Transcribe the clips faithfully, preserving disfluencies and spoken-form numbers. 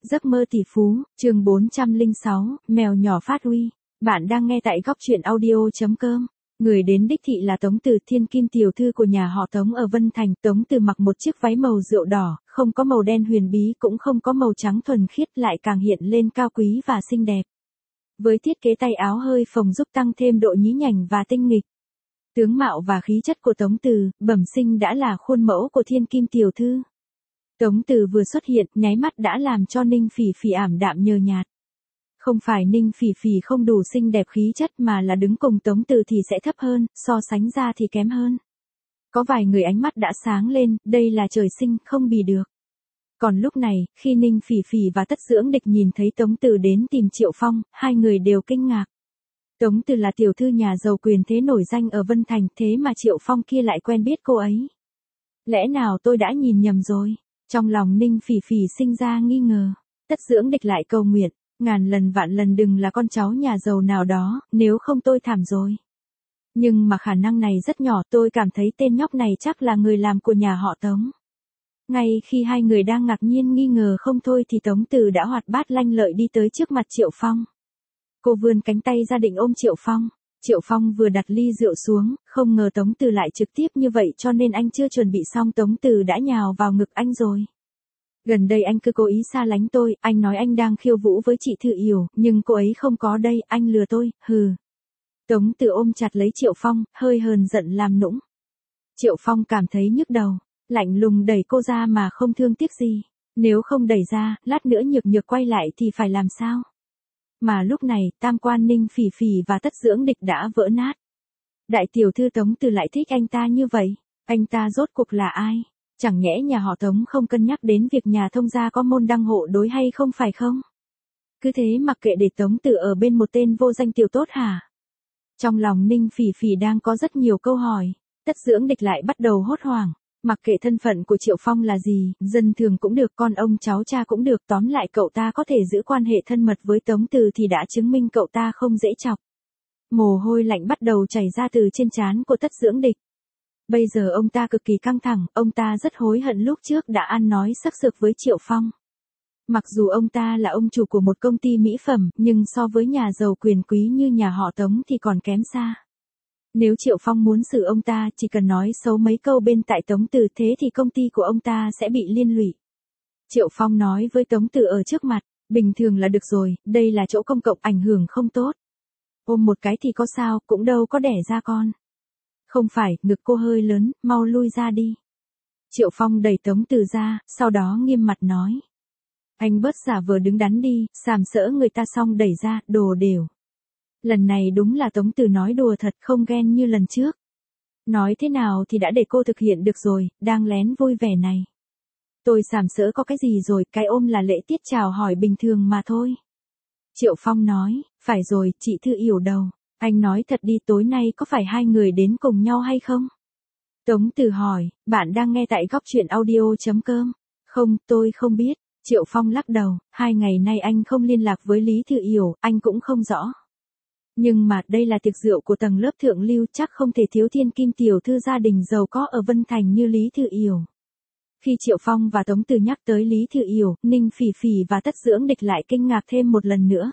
Giấc mơ tỷ phú, chương bốn trăm lẻ sáu, mèo nhỏ phát huy. Bạn đang nghe tại góc truyện audio.com. Người đến đích thị là Tống Từ, thiên kim tiểu thư của nhà họ Tống ở Vân Thành. Tống Từ mặc một chiếc váy màu rượu đỏ, không có màu đen huyền bí cũng không có màu trắng thuần khiết, lại càng hiện lên cao quý và xinh đẹp. Với thiết kế tay áo hơi phồng giúp tăng thêm độ nhí nhảnh và tinh nghịch. Tướng mạo và khí chất của Tống Từ, bẩm sinh đã là khuôn mẫu của thiên kim tiểu thư. Tống Từ vừa xuất hiện, nháy mắt đã làm cho Ninh Phỉ Phỉ ảm đạm nhờ nhạt. Không phải Ninh Phỉ Phỉ không đủ xinh đẹp khí chất mà là đứng cùng Tống Từ thì sẽ thấp hơn, so sánh ra thì kém hơn. Có vài người ánh mắt đã sáng lên, đây là trời sinh, không bì được. Còn lúc này, khi Ninh Phỉ Phỉ và Tất Dưỡng Địch nhìn thấy Tống Từ đến tìm Triệu Phong, hai người đều kinh ngạc. Tống Từ là tiểu thư nhà giàu quyền thế nổi danh ở Vân Thành, thế mà Triệu Phong kia lại quen biết cô ấy. Lẽ nào tôi đã nhìn nhầm rồi? Trong lòng Ninh Phỉ Phỉ sinh ra nghi ngờ. Tất Dưỡng Địch lại cầu nguyện, ngàn lần vạn lần đừng là con cháu nhà giàu nào đó, nếu không tôi thảm rồi. Nhưng mà khả năng này rất nhỏ, tôi cảm thấy tên nhóc này chắc là người làm của nhà họ Tống. Ngay khi hai người đang ngạc nhiên nghi ngờ không thôi thì Tống Từ đã hoạt bát lanh lợi đi tới trước mặt Triệu Phong. Cô vươn cánh tay ra định ôm Triệu Phong. Triệu Phong vừa đặt ly rượu xuống, không ngờ Tống Từ lại trực tiếp như vậy, cho nên anh chưa chuẩn bị xong Tống Từ đã nhào vào ngực anh rồi. Gần đây anh cứ cố ý xa lánh tôi, anh nói anh đang khiêu vũ với chị Thư Yểu, nhưng cô ấy không có đây, anh lừa tôi, hừ. Tống Từ ôm chặt lấy Triệu Phong, hơi hờn giận làm nũng. Triệu Phong cảm thấy nhức đầu, lạnh lùng đẩy cô ra mà không thương tiếc gì. Nếu không đẩy ra, lát nữa Nhược Nhược quay lại thì phải làm sao? Mà lúc này, tam quan Ninh Phỉ Phỉ và Tất Dưỡng Địch đã vỡ nát. Đại tiểu thư Tống Từ lại thích anh ta như vậy, anh ta rốt cuộc là ai? Chẳng nhẽ nhà họ Tống không cân nhắc đến việc nhà thông gia có môn đăng hộ đối hay không phải không? Cứ thế mặc kệ để Tống Từ ở bên một tên vô danh tiểu tốt hả? Trong lòng Ninh Phỉ Phỉ đang có rất nhiều câu hỏi, Tất Dưỡng Địch lại bắt đầu hốt hoảng. Mặc kệ thân phận của Triệu Phong là gì, dân thường cũng được, con ông cháu cha cũng được, tóm lại cậu ta có thể giữ quan hệ thân mật với Tống Từ thì đã chứng minh cậu ta không dễ chọc. Mồ hôi lạnh bắt đầu chảy ra từ trên trán của Tất Dưỡng Địch. Bây giờ ông ta cực kỳ căng thẳng, ông ta rất hối hận lúc trước đã ăn nói sắc sược với Triệu Phong. Mặc dù ông ta là ông chủ của một công ty mỹ phẩm, nhưng so với nhà giàu quyền quý như nhà họ Tống thì còn kém xa. Nếu Triệu Phong muốn xử ông ta, chỉ cần nói xấu mấy câu bên tại Tống Từ, thế thì công ty của ông ta sẽ bị liên lụy. Triệu Phong nói với Tống Từ ở trước mặt, bình thường là được rồi, đây là chỗ công cộng, ảnh hưởng không tốt. Ôm một cái thì có sao, cũng đâu có đẻ ra con. Không phải, ngực cô hơi lớn, mau lui ra đi. Triệu Phong đẩy Tống Từ ra, sau đó nghiêm mặt nói. Anh bớt giả vờ đứng đắn đi, sàm sỡ người ta xong đẩy ra, đồ đều. Lần này đúng là Tống Từ nói đùa thật, không ghen như lần trước. Nói thế nào thì đã để cô thực hiện được rồi, đang lén vui vẻ này. Tôi sàm sỡ có cái gì rồi, cái ôm là lễ tiết chào hỏi bình thường mà thôi. Triệu Phong nói, phải rồi, chị Thư Yểu đầu. Anh nói thật đi, tối nay có phải hai người đến cùng nhau hay không? Tống Từ hỏi, bạn đang nghe tại góc truyện audio.com. Không, tôi không biết. Triệu Phong lắc đầu, hai ngày nay anh không liên lạc với Lý Thư Yểu, anh cũng không rõ. Nhưng mà đây là tiệc rượu của tầng lớp thượng lưu, chắc không thể thiếu thiên kim tiểu thư gia đình giàu có ở Vân Thành như Lý Thư Yểu. Khi Triệu Phong và Tống Từ nhắc tới Lý Thư Yểu, Ninh Phỉ Phỉ và Tất Dưỡng Địch lại kinh ngạc thêm một lần nữa.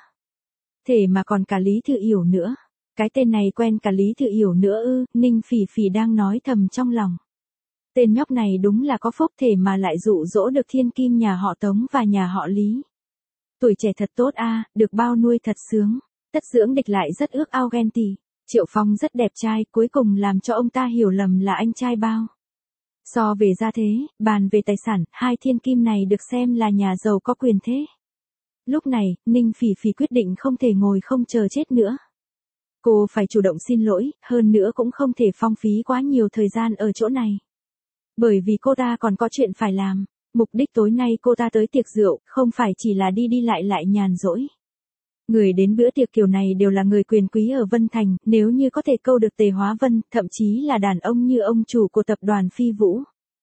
Thế mà còn cả Lý Thư Yểu nữa. Cái tên này quen cả Lý Thư Yểu nữa ư? Ninh Phỉ Phỉ đang nói thầm trong lòng. Tên nhóc này đúng là có phúc, thể mà lại dụ dỗ được thiên kim nhà họ Tống và nhà họ Lý. Tuổi trẻ thật tốt a, được bao nuôi thật sướng. Tất Dưỡng Địch lại rất ước ao ghen tị. Triệu Phong rất đẹp trai, cuối cùng làm cho ông ta hiểu lầm là anh trai bao. So về gia thế, bàn về tài sản, hai thiên kim này được xem là nhà giàu có quyền thế. Lúc này, Ninh Phỉ Phỉ quyết định không thể ngồi không chờ chết nữa. Cô phải chủ động xin lỗi, hơn nữa cũng không thể phung phí quá nhiều thời gian ở chỗ này. Bởi vì cô ta còn có chuyện phải làm. Mục đích tối nay cô ta tới tiệc rượu, không phải chỉ là đi đi lại lại nhàn rỗi. Người đến bữa tiệc kiểu này đều là người quyền quý ở Vân Thành, nếu như có thể câu được Tề Hóa Vân, thậm chí là đàn ông như ông chủ của tập đoàn Phi Vũ.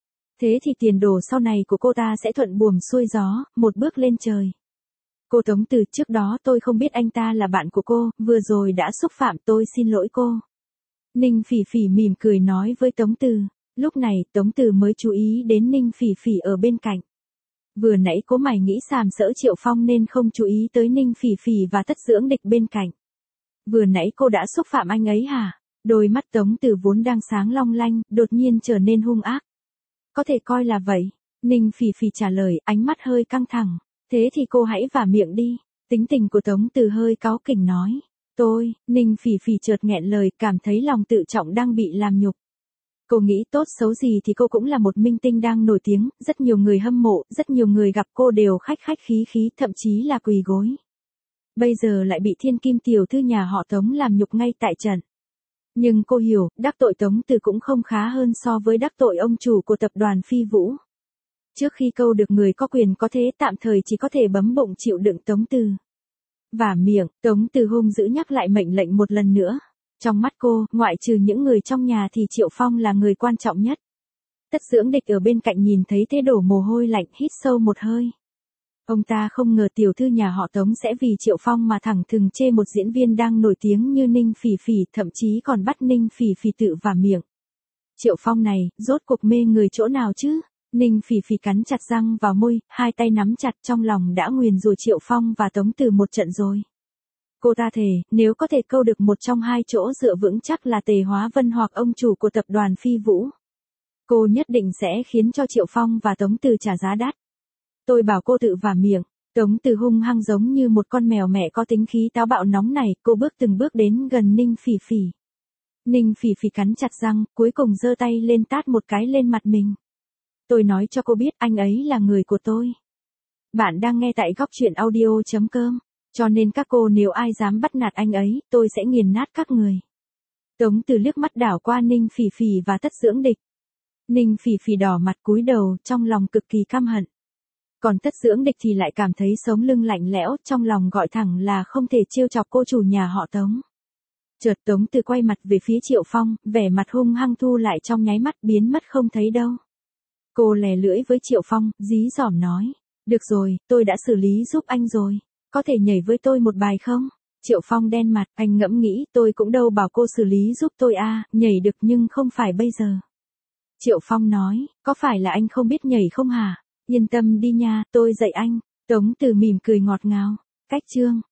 Thế thì tiền đồ sau này của cô ta sẽ thuận buồm xuôi gió, một bước lên trời. Cô Tống Từ, trước đó tôi không biết anh ta là bạn của cô, vừa rồi đã xúc phạm, tôi xin lỗi cô. Ninh Phỉ Phỉ mỉm cười nói với Tống Từ. Lúc này, Tống Từ mới chú ý đến Ninh Phỉ Phỉ ở bên cạnh. Vừa nãy cố mày nghĩ sàm sỡ Triệu Phong nên không chú ý tới Ninh Phỉ Phỉ và Tất Dưỡng Địch bên cạnh. Vừa nãy cô đã xúc phạm anh ấy hả? Đôi mắt Tống Từ vốn đang sáng long lanh, đột nhiên trở nên hung ác. Có thể coi là vậy. Ninh Phỉ Phỉ trả lời, ánh mắt hơi căng thẳng. Thế thì cô hãy vả miệng đi. Tính tình của Tống Từ hơi cáu kỉnh nói. Tôi, Ninh Phỉ Phỉ chợt nghẹn lời, cảm thấy lòng tự trọng đang bị làm nhục. Cô nghĩ tốt xấu gì thì cô cũng là một minh tinh đang nổi tiếng, rất nhiều người hâm mộ, rất nhiều người gặp cô đều khách khách khí khí, thậm chí là quỳ gối. Bây giờ lại bị thiên kim tiểu thư nhà họ Tống làm nhục ngay tại trận. Nhưng cô hiểu, đắc tội Tống Từ cũng không khá hơn so với đắc tội ông chủ của tập đoàn Phi Vũ. Trước khi câu được người có quyền có thế, tạm thời chỉ có thể bấm bụng chịu đựng Tống Từ. Vả miệng, Tống Từ hung dữ nhắc lại mệnh lệnh một lần nữa. Trong mắt cô, ngoại trừ những người trong nhà thì Triệu Phong là người quan trọng nhất. Tất Dưỡng Địch ở bên cạnh nhìn thấy thế đổ mồ hôi lạnh, hít sâu một hơi. Ông ta không ngờ tiểu thư nhà họ Tống sẽ vì Triệu Phong mà thẳng thừng chê một diễn viên đang nổi tiếng như Ninh Phỉ Phỉ, thậm chí còn bắt Ninh Phỉ Phỉ tự vả miệng. Triệu Phong này, rốt cuộc mê người chỗ nào chứ? Ninh Phỉ Phỉ cắn chặt răng vào môi, hai tay nắm chặt, trong lòng đã nguyền rủa Triệu Phong và Tống Từ một trận rồi. Cô ta thề, nếu có thể câu được một trong hai chỗ dựa vững chắc là Tề Hóa Vân hoặc ông chủ của tập đoàn Phi Vũ, cô nhất định sẽ khiến cho Triệu Phong và Tống Từ trả giá đắt. Tôi bảo cô tự vả miệng. Tống Từ hung hăng giống như một con mèo mẹ có tính khí táo bạo nóng này, cô bước từng bước đến gần Ninh Phỉ Phỉ. Ninh Phỉ Phỉ cắn chặt răng, cuối cùng giơ tay lên tát một cái lên mặt mình. Tôi nói cho cô biết, anh ấy là người của tôi. Bạn đang nghe tại góc truyện audio chấm com. Cho nên các cô nếu ai dám bắt nạt anh ấy, tôi sẽ nghiền nát các người. Tống Từ liếc mắt đảo qua Ninh Phỉ Phỉ và Tất Dưỡng Địch. Ninh Phỉ Phỉ đỏ mặt cúi đầu, trong lòng cực kỳ căm hận. Còn Tất Dưỡng Địch thì lại cảm thấy sống lưng lạnh lẽo, trong lòng gọi thẳng là không thể trêu chọc cô chủ nhà họ Tống. Chợt Tống Từ quay mặt về phía Triệu Phong, vẻ mặt hung hăng thu lại trong nháy mắt biến mất không thấy đâu. Cô lè lưỡi với Triệu Phong, dí dỏm nói. Được rồi, tôi đã xử lý giúp anh rồi. Có thể nhảy với tôi một bài không? Triệu Phong đen mặt, anh ngẫm nghĩ, tôi cũng đâu bảo cô xử lý giúp tôi à, nhảy được nhưng không phải bây giờ. Triệu Phong nói, có phải là anh không biết nhảy không hả? Yên tâm đi nha, tôi dạy anh. Tống Từ mỉm cười ngọt ngào. Cách chương